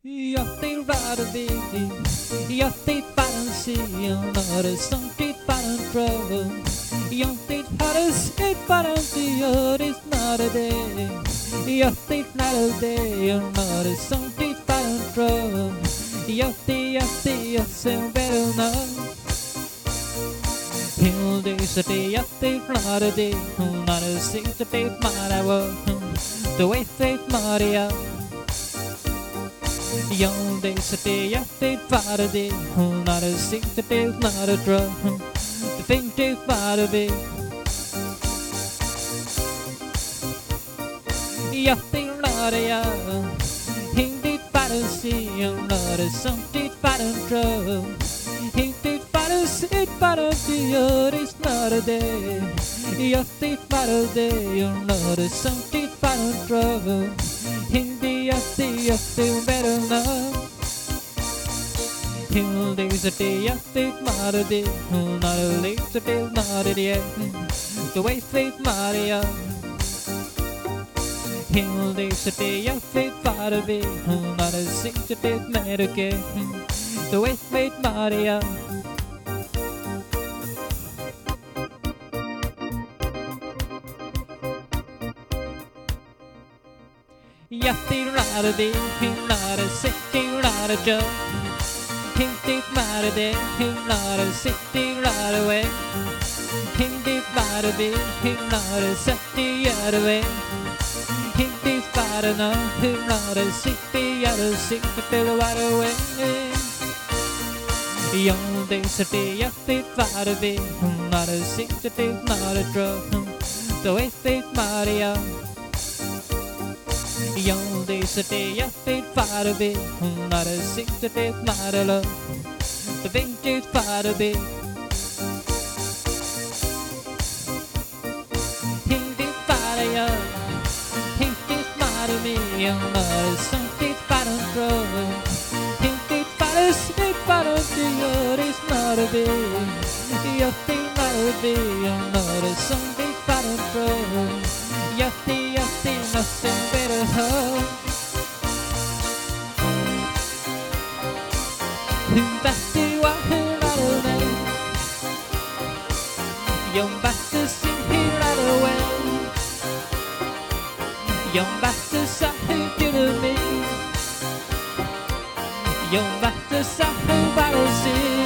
Jag vill vara vid, jag vill bara se några som det bara tror. Jag vill ha det sett bara inte gör det snarare det. Jag vill nära det några som det bara tror. Jag ser better now. Till det så det jag vill klara det. När det sitter det mara var. Då är det Maria. Jag det så det jag vill vara det. När det sitter det mara tror. Det finns det bara det. Jag vill lära jag. Inte bara se när det som det bara tror. Inte bara se bara det gör det snarare det. Jag vill bara det när det som det bara tror. Inte jag vill better now. Till det så det jag vill vara det. När det lever det när det är. Då är det Maria. Till det så det jag vill vara det. När det sitter det med det. Då är det Maria. Jag vill lära det, lära sig, lära det. Inte lära det, lära sig, lära det. Inte lära det, lära sig, göra det. Inte lära nå, lära sig, göra sig, lära det. Jag det så det jag vill vara det. Lära sig, lära det. Då är det Maria. Jag det så det jag vill vara det. När det sitter det nära lov. Det finns det vara det. Inte vara jag. Inte vara mig. När det som det bara tror. Inte vara sig bara det gör det snarare det. Jag vill vara det. När det som det bara tror. Jag vill nothing better home. Back to what I don't know. You're back to sing here right away. You're back to say who to me. You're back to say who I see.